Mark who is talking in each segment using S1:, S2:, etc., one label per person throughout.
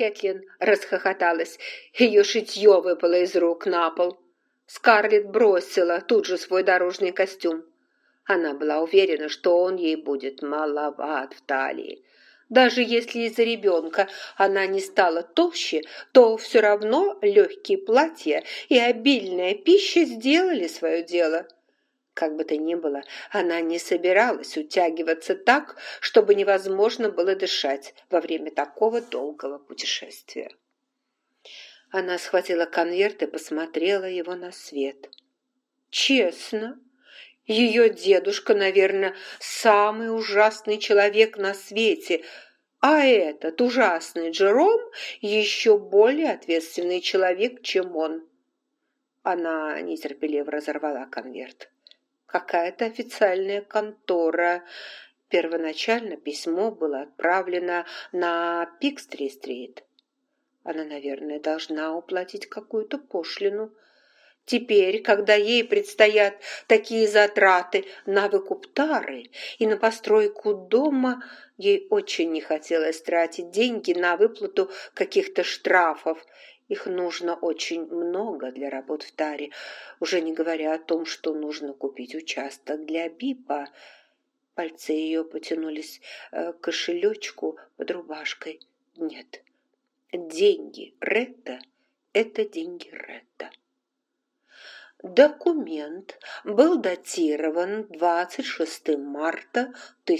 S1: Кэтлин расхохоталась. Ее шитье выпало из рук на пол. Скарлетт бросила тут же свой дорожный костюм. Она была уверена, что он ей будет маловат в талии. Даже если из-за ребенка она не стала толще, то все равно легкие платья и обильная пища сделали свое дело. Как бы то ни было, она не собиралась утягиваться так, чтобы невозможно было дышать во время такого долгого путешествия. Она схватила конверт и посмотрела его на свет. Честно, ее дедушка, наверное, самый ужасный человек на свете, а этот ужасный Джером еще более ответственный человек, чем он. Она нетерпеливо разорвала конверт. Какая-то официальная контора. Первоначально письмо было отправлено на Пикстри-стрит. Она, наверное, должна уплатить какую-то пошлину. Теперь, когда ей предстоят такие затраты на выкуп тары и на постройку дома, ей очень не хотелось тратить деньги на выплату каких-то штрафов. Их нужно очень много для работ в таре, уже не говоря о том, что нужно купить участок для Бипа. Пальцы ее потянулись к кошелечку под рубашкой. Нет, деньги Ретта – это деньги Ретта. Документ был датирован 26 марта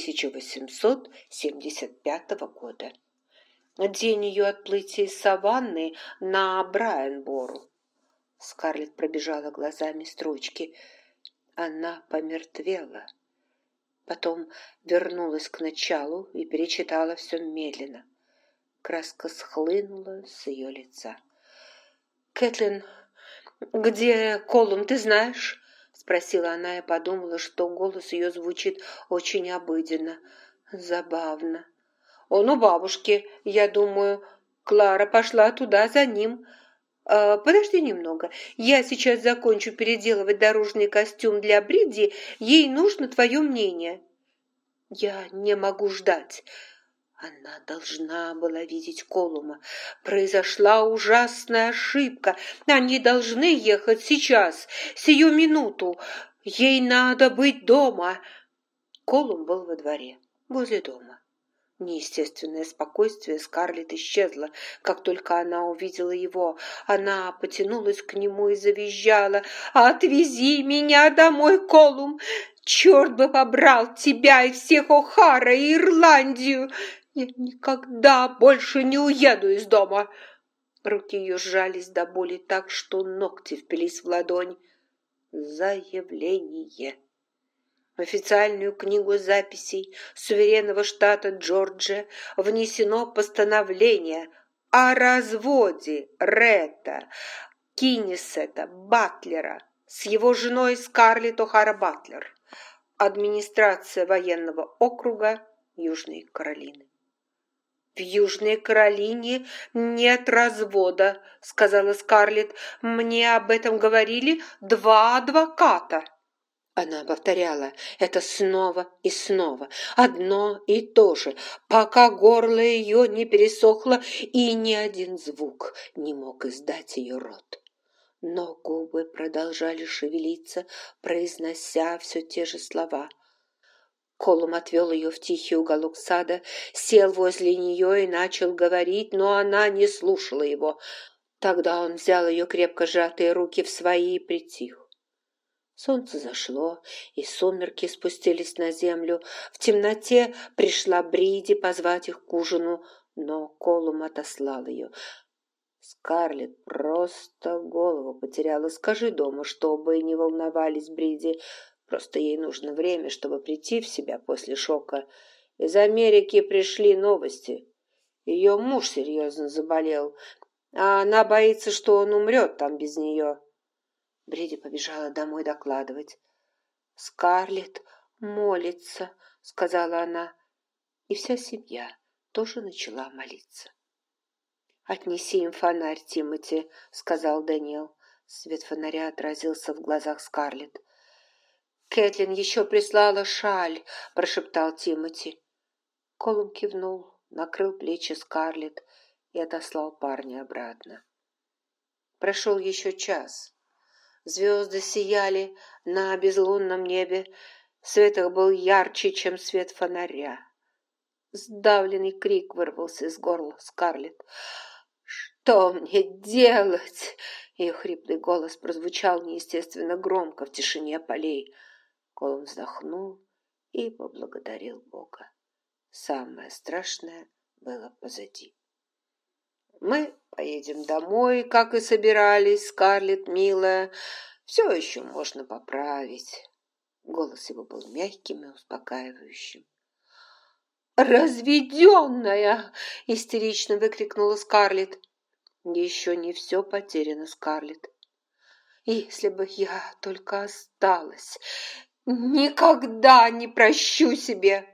S1: 1875 года. День ее отплытия из Саванны на Брайанбору. Скарлетт пробежала глазами строчки. Она помертвела. Потом вернулась к началу и перечитала все медленно. Краска схлынула с ее лица. «Кэтлин, где Колум, ты знаешь?» — спросила она и подумала, что голос ее звучит очень обыденно, забавно. «Он у бабушки, я думаю. Клара пошла туда за ним. Подожди немного. Я сейчас закончу переделывать дорожный костюм для Бриди. Ей нужно твое мнение». «Я не могу ждать». Она должна была видеть Колума. Произошла ужасная ошибка. Они должны ехать сейчас, сию минуту. Ей надо быть дома. Колум был во дворе, возле дома. Неестественное спокойствие Скарлетт исчезло, как только она увидела его. Она потянулась к нему и завизжала. «Отвези меня домой, Колум! Черт бы побрал тебя и всех О'Хара и Ирландию! Я никогда больше не уеду из дома!» Руки ее сжались до боли так, что ногти впились в ладонь. Заявление. В официальную книгу записей суверенного штата Джорджия внесено постановление о разводе Ретта Киннисета Батлера с его женой Скарлетт О'Хара Батлер. Администрация военного округа Южной Каролины. «В Южной Каролине нет развода», — сказала Скарлетт. «Мне об этом говорили 2 адвоката». Она повторяла это снова и снова, одно и то же, пока горло ее не пересохло, и ни один звук не мог издать ее рот. Но губы продолжали шевелиться, произнося все те же слова. Колум отвел ее в тихий уголок сада, сел возле нее и начал говорить, но она не слушала его. Тогда он взял ее крепко сжатые руки в свои и притих. Солнце зашло, и сумерки спустились на землю. В темноте пришла Бриди позвать их к ужину, но Колум отослал ее. Скарлетт просто голову потеряла. «Скажи дома, чтобы не волновались, Бриди. Просто ей нужно время, чтобы прийти в себя после шока. Из Америки пришли новости. Ее муж серьезно заболел, а она боится, что он умрет там без нее». Бриди побежала домой докладывать. «Скарлетт молится», — сказала она, и вся семья тоже начала молиться. «Отнеси им фонарь, Тимоти», — сказал Дэниел. Свет фонаря отразился в глазах Скарлетт. «Кэтлин еще прислала шаль», — прошептал Тимоти. Колум кивнул, накрыл плечи Скарлетт и отослал парня обратно. Прошел еще час. Звезды сияли на безлунном небе. Свет их был ярче, чем свет фонаря. Сдавленный крик вырвался из горла Скарлетт. «Что мне делать?» Ее хриплый голос прозвучал неестественно громко в тишине полей. Колум вздохнул и поблагодарил Бога. Самое страшное было позади. «Мы поедем домой, как и собирались, Скарлетт, милая. Все еще можно поправить». Голос его был мягким и успокаивающим. «Разведенная!» – истерично выкрикнула Скарлетт. «Еще не все потеряно, Скарлетт. Если бы я только осталась, никогда не прощу себе!»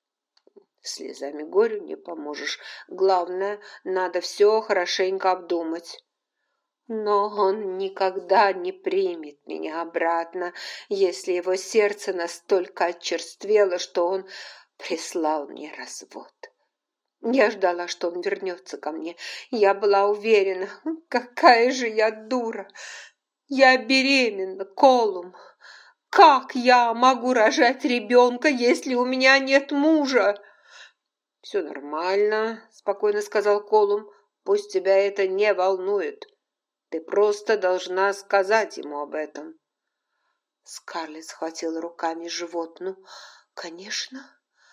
S1: Слезами горю не поможешь. Главное, надо все хорошенько обдумать. Но он никогда не примет меня обратно, если его сердце настолько очерствело, что он прислал мне развод. Я ждала, что он вернется ко мне. Я была уверена, какая же я дура. Я беременна, Колум. Как я могу рожать ребенка, если у меня нет мужа? «Все нормально», — спокойно сказал Колум. «Пусть тебя это не волнует. Ты просто должна сказать ему об этом». Скарлетт схватила руками живот. «Ну, конечно.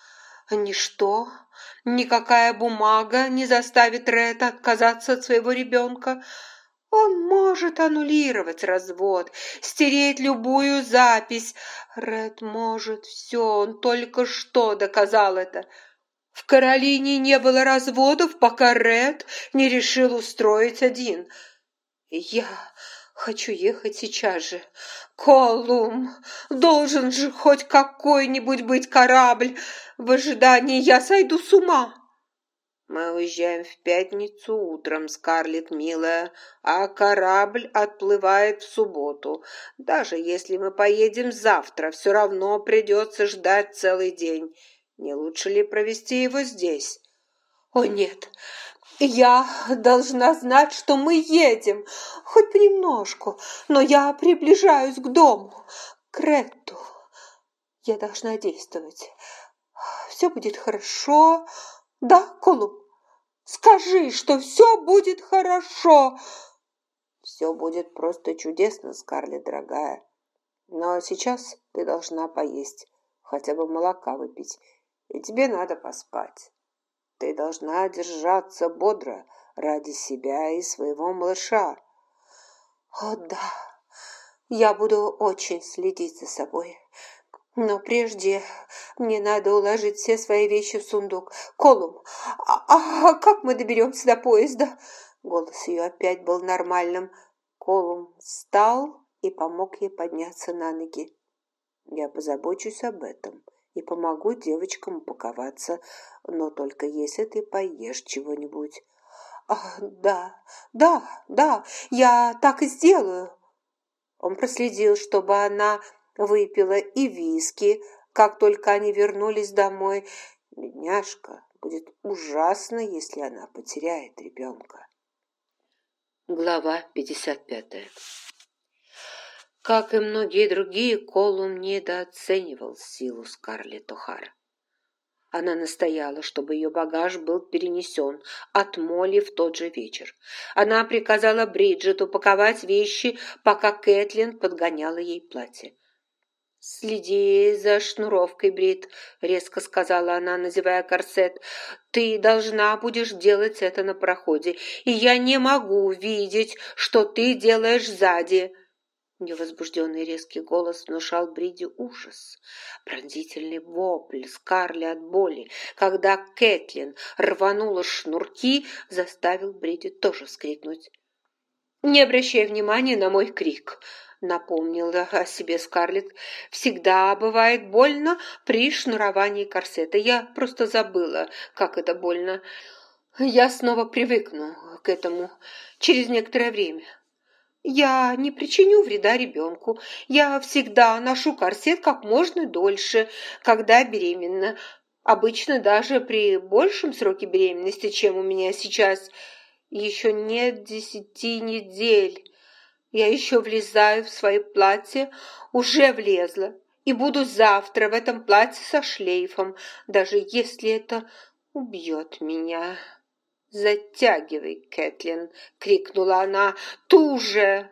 S1: Ничто, никакая бумага не заставит Ретта отказаться от своего ребенка. Он может аннулировать развод, стереть любую запись. Ред может все, он только что доказал это. В Каролине не было разводов, пока Ред не решил устроить один. Я хочу ехать сейчас же. Колум, должен же хоть какой-нибудь быть корабль. В ожидании я сойду с ума». «Мы уезжаем в пятницу утром, Скарлетт, милая, а корабль отплывает в субботу. Даже если мы поедем завтра, все равно придется ждать целый день. Не лучше ли провести его здесь?» «О, нет, я должна знать, что мы едем, хоть понемножку, но я приближаюсь к дому, к Ретту. Я должна действовать. Все будет хорошо. Да, Колум? Скажи, что все будет хорошо». «Все будет просто чудесно, Скарлетт, дорогая. Но сейчас ты должна поесть, хотя бы молока выпить, и тебе надо поспать. Ты должна держаться бодро ради себя и своего малыша». «О, да, я буду очень следить за собой. Но прежде мне надо уложить все свои вещи в сундук. Колум, как мы доберемся до поезда?» Голос ее опять был нормальным. Колум встал и помог ей подняться на ноги. «Я позабочусь об этом и помогу девочкам упаковаться, но только если ты поешь чего-нибудь». «Да, я так и сделаю». Он проследил, чтобы она выпила и виски, как только они вернулись домой. Бедняжка, будет ужасно, если она потеряет ребенка. Глава 55. Как и многие другие, Колум недооценивал силу Скарлетт О'Хара. Она настояла, чтобы ее багаж был перенесен от Молли в тот же вечер. Она приказала Бриджит упаковать вещи, пока Кэтлин подгоняла ей платье. «Следи за шнуровкой, Брит», — резко сказала она, надевая корсет. «Ты должна будешь делать это на проходе, и я не могу видеть, что ты делаешь сзади». Ее возбужденный резкий голос внушал Бриди ужас. Пронзительный вопль Скарли от боли, когда Кэтлин рванула шнурки, заставил Бриди тоже вскрикнуть. «Не обращай внимания на мой крик», — напомнила о себе Скарлетт. «Всегда бывает больно при шнуровании корсета. Я просто забыла, как это больно. Я снова привыкну к этому через некоторое время. Я не причиню вреда ребенку. Я всегда ношу корсет как можно дольше, когда беременна. Обычно даже при большем сроке беременности, чем у меня сейчас. Еще нет 10 недель. Я еще влезаю в свои платья, уже влезла, и буду завтра в этом платье со шлейфом, даже если это убьет меня. «Затягивай, Кэтлин!» — крикнула она. «Туже!»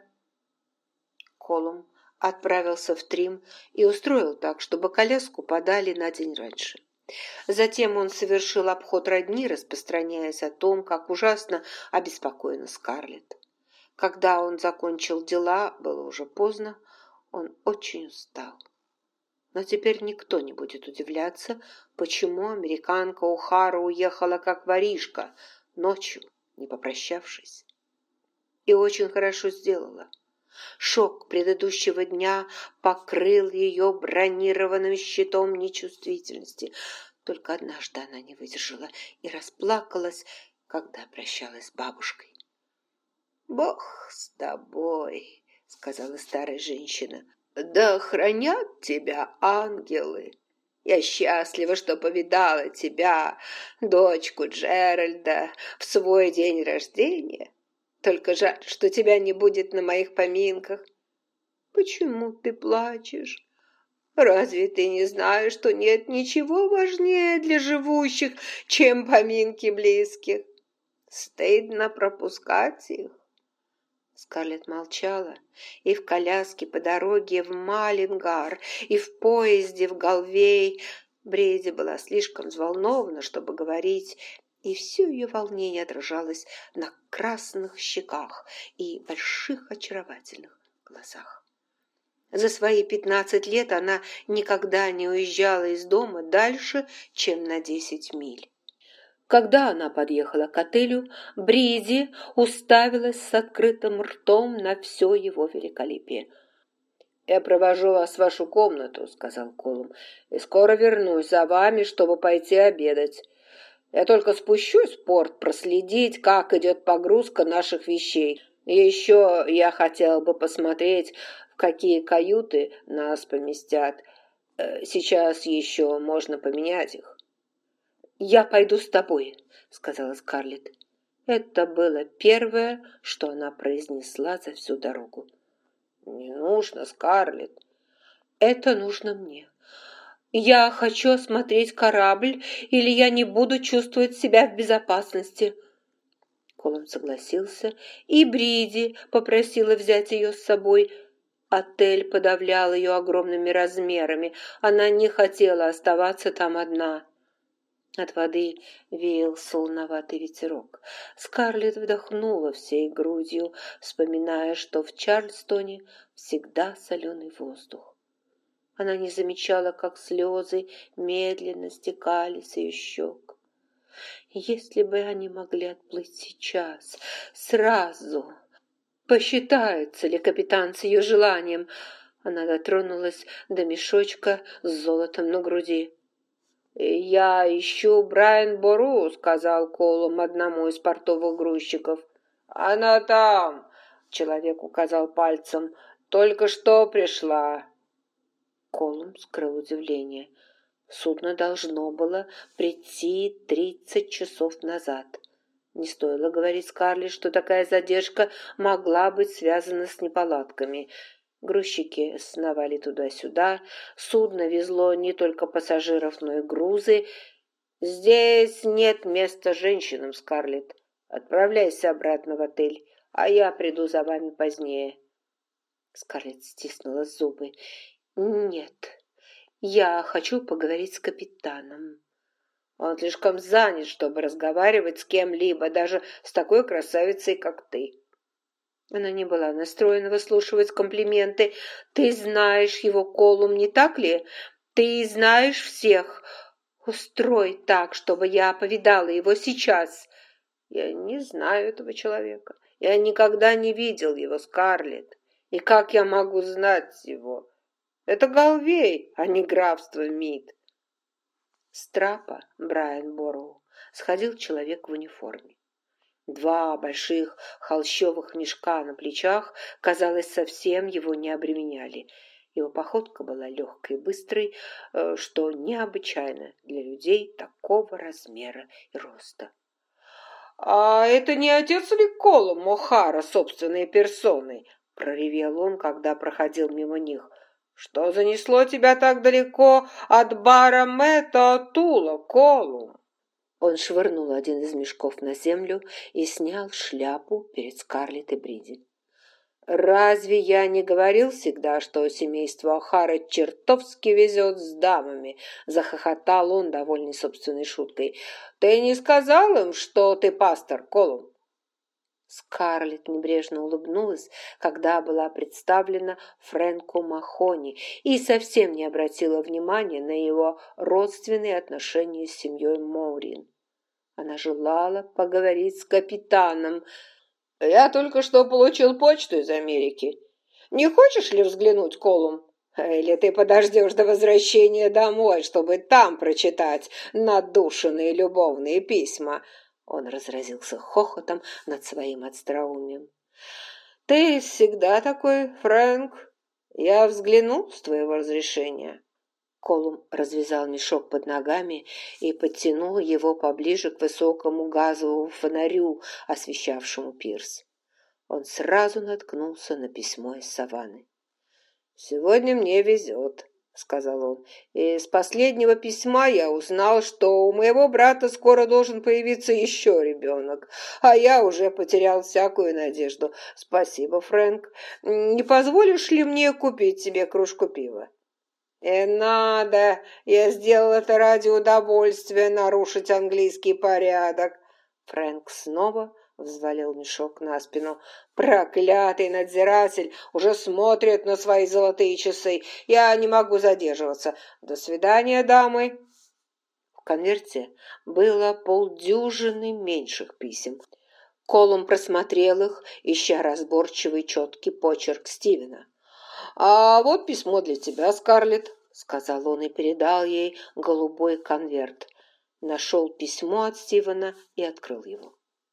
S1: Колум отправился в трим и устроил так, чтобы коляску подали на день раньше. Затем он совершил обход родни, распространяясь о том, как ужасно обеспокоена Скарлетт. Когда он закончил дела, было уже поздно, он очень устал. Но теперь никто не будет удивляться, почему американка О'Хара уехала как воришка, ночью, не попрощавшись. И очень хорошо сделала. Шок предыдущего дня покрыл ее бронированным щитом нечувствительности. Только однажды она не выдержала и расплакалась, когда прощалась с бабушкой. «Бог с тобой», — сказала старая женщина. «Да хранят тебя ангелы. Я счастлива, что повидала тебя, дочку Джеральда, в свой день рождения. Только жаль, что тебя не будет на моих поминках». «Почему ты плачешь? Разве ты не знаешь, что нет ничего важнее для живущих, чем поминки близких? Стыдно пропускать их». Скарлетт молчала, и в коляске по дороге в Малингар, и в поезде в Галвей. Бриди была слишком взволнована, чтобы говорить, и все ее волнение отражалось на красных щеках и больших очаровательных глазах. За свои 15 лет она никогда не уезжала из дома дальше, чем на 10 миль. Когда она подъехала к отелю, Бриди уставилась с открытым ртом на все его великолепие. «Я провожу вас в вашу комнату», — сказал Колум, — «и скоро вернусь за вами, чтобы пойти обедать. Я только спущусь в порт проследить, как идет погрузка наших вещей. И еще я хотел бы посмотреть, в какие каюты нас поместят. Сейчас еще можно поменять их». «Я пойду с тобой», — сказала Скарлетт. Это было первое, что она произнесла за всю дорогу. «Не нужно, Скарлетт». «Это нужно мне. Я хочу осмотреть корабль, или я не буду чувствовать себя в безопасности». Колум согласился, и Бриди попросила взять ее с собой. Отель подавлял ее огромными размерами. Она не хотела оставаться там одна. От воды веял солоноватый ветерок. Скарлетт вдохнула всей грудью, вспоминая, что в Чарльстоне всегда соленый воздух. Она не замечала, как слезы медленно стекали с ее щек. Если бы они могли отплыть сейчас, сразу. Посчитается ли капитан с ее желанием? Она дотронулась до мешочка с золотом на груди. «Я ищу Брайан Бору», — сказал Колум одному из портовых грузчиков. «Она там», — человек указал пальцем, — «только что пришла». Колум скрыл удивление. Судно должно было прийти 30 часов назад. Не стоило говорить Скарлетт, что такая задержка могла быть связана с неполадками. Грузчики сновали туда-сюда, судно везло не только пассажиров, но и грузы. «Здесь нет места женщинам, Скарлетт. Отправляйся обратно в отель, а я приду за вами позднее». Скарлетт стиснула зубы. «Нет, я хочу поговорить с капитаном». «Он слишком занят, чтобы разговаривать с кем-либо, даже с такой красавицей, как ты». Она не была настроена выслушивать комплименты. «Ты знаешь его, Колум, не так ли? Ты знаешь всех. Устрой так, чтобы я повидала его сейчас». «Я не знаю этого человека. Я никогда не видел его, Скарлетт. И как я могу знать его? Это Галвей, а не графство Мид». С трапа Брайан Борроу сходил человек в униформе. Два больших холщовых мешка на плечах, казалось, совсем его не обременяли. Его походка была легкой и быстрой, что необычайно для людей такого размера и роста. «А это не отец ли Колум О'Хара собственной персоной?» — проревел он, когда проходил мимо них. «Что занесло тебя так далеко от бара Мэтта Тула, Колум?» Он швырнул один из мешков на землю и снял шляпу перед Скарлетт и Бриди. «Разве я не говорил всегда, что семейство О'Хара чертовски везет с дамами?» — захохотал он, довольный собственной шуткой. «Ты не сказал им, что ты пастор, Колум?» Скарлетт небрежно улыбнулась, когда была представлена Фрэнку Махони, и совсем не обратила внимания на его родственные отношения с семьей Моурин. Она желала поговорить с капитаном. «Я только что получил почту из Америки. Не хочешь ли взглянуть, Колум? Или ты подождешь до возвращения домой, чтобы там прочитать надушенные любовные письма?» Он разразился хохотом над своим остроумием. «Ты всегда такой, Фрэнк. Я взглянул с твоего разрешения». Колум развязал мешок под ногами и подтянул его поближе к высокому газовому фонарю, освещавшему пирс. Он сразу наткнулся на письмо из саванны. «Сегодня мне везет», — сказал он. «Из последнего письма я узнал, что у моего брата скоро должен появиться еще ребенок, а я уже потерял всякую надежду. Спасибо, Фрэнк. Не позволишь ли мне купить тебе кружку пива?» Надо, я сделал это ради удовольствия нарушить английский порядок». Фрэнк снова взвалил мешок на спину. «Проклятый надзиратель уже смотрит на свои золотые часы. Я не могу задерживаться. До свидания, дамы». В конверте было полдюжины меньших писем. Колум просмотрел их, ища разборчивый четкий почерк Стивена. «А вот письмо для тебя, Скарлетт», — сказал он и передал ей голубой конверт. Нашел письмо от Стивена и открыл его.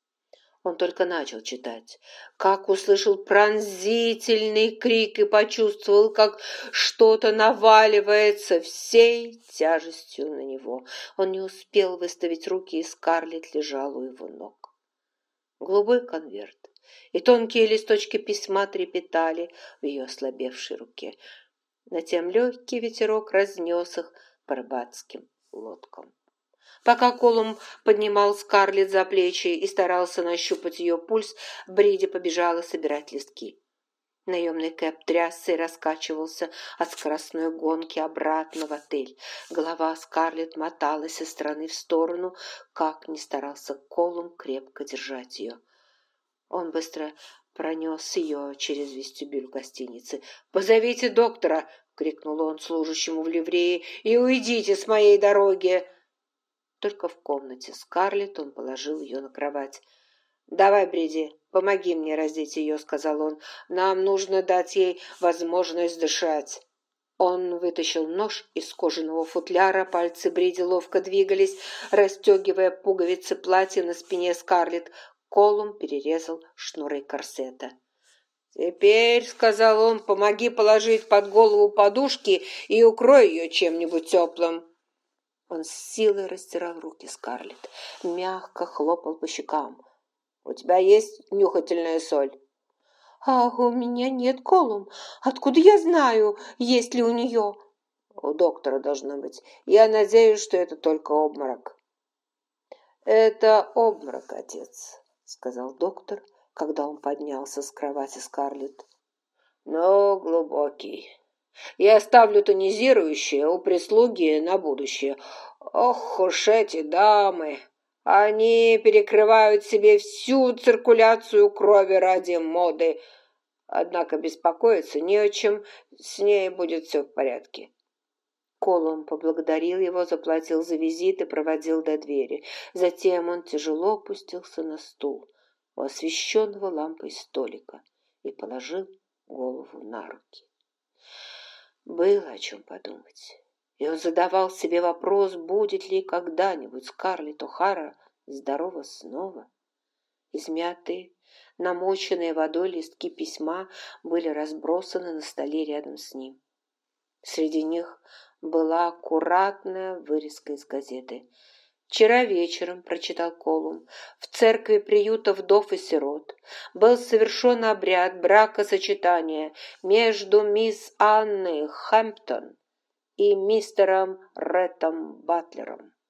S1: Он только начал читать, как услышал пронзительный крик и почувствовал, как что-то наваливается всей тяжестью на него. Он не успел выставить руки, и Скарлетт лежала у его ног. Голубой конверт и тонкие листочки письма трепетали в ее ослабевшей руке. Затем легкий ветерок разнес их по рыбацким лодкам. Пока Колум поднимал Скарлетт за плечи и старался нащупать ее пульс, Бриди побежала собирать листки. Наемный Кэп трясся и раскачивался от скоростной гонки обратно в отель. Голова Скарлетт моталась из стороны в сторону, как ни старался Колум крепко держать ее. Он быстро пронес ее через вестибюль гостиницы. «Позовите доктора!» — крикнул он служащему в ливрее. «И уйдите с моей дороги!» Только в комнате Скарлетт он положил ее на кровать. «Давай, Бриди, помоги мне раздеть ее», — сказал он. «Нам нужно дать ей возможность дышать». Он вытащил нож из кожаного футляра, пальцы Бриди ловко двигались, расстегивая пуговицы платья на спине Скарлетт. Колум перерезал шнуры корсета. «Теперь, — сказал он, — помоги положить под голову подушки и укрой ее чем-нибудь теплым». Он с силой растирал руки Скарлетт, мягко хлопал по щекам. «У тебя есть нюхательная соль?» «А у меня нет, Колум. Откуда я знаю, есть ли у нее?» «У доктора должно быть. Я надеюсь, что это только обморок». «Это обморок, отец», — сказал доктор, когда он поднялся с кровати Скарлетт. «Но глубокий. Я оставлю тонизирующее у прислуги на будущее. Ох уж эти дамы! Они перекрывают себе всю циркуляцию крови ради моды. Однако беспокоиться не о чем, с ней будет все в порядке». Колум поблагодарил его, заплатил за визит и проводил до двери. Затем он тяжело опустился на стул у освещенного лампой столика и положил голову на руки. Было о чем подумать, и он задавал себе вопрос, будет ли когда-нибудь Скарлетт О'Хара здорова снова. Измятые, намоченные водой листки письма были разбросаны на столе рядом с ним. Среди них была аккуратная вырезка из газеты. Вчера вечером, прочитал Колум, в церкви приюта вдов и сирот был совершен обряд бракосочетания между мисс Анной Хэмптон и мистером Реттом Батлером.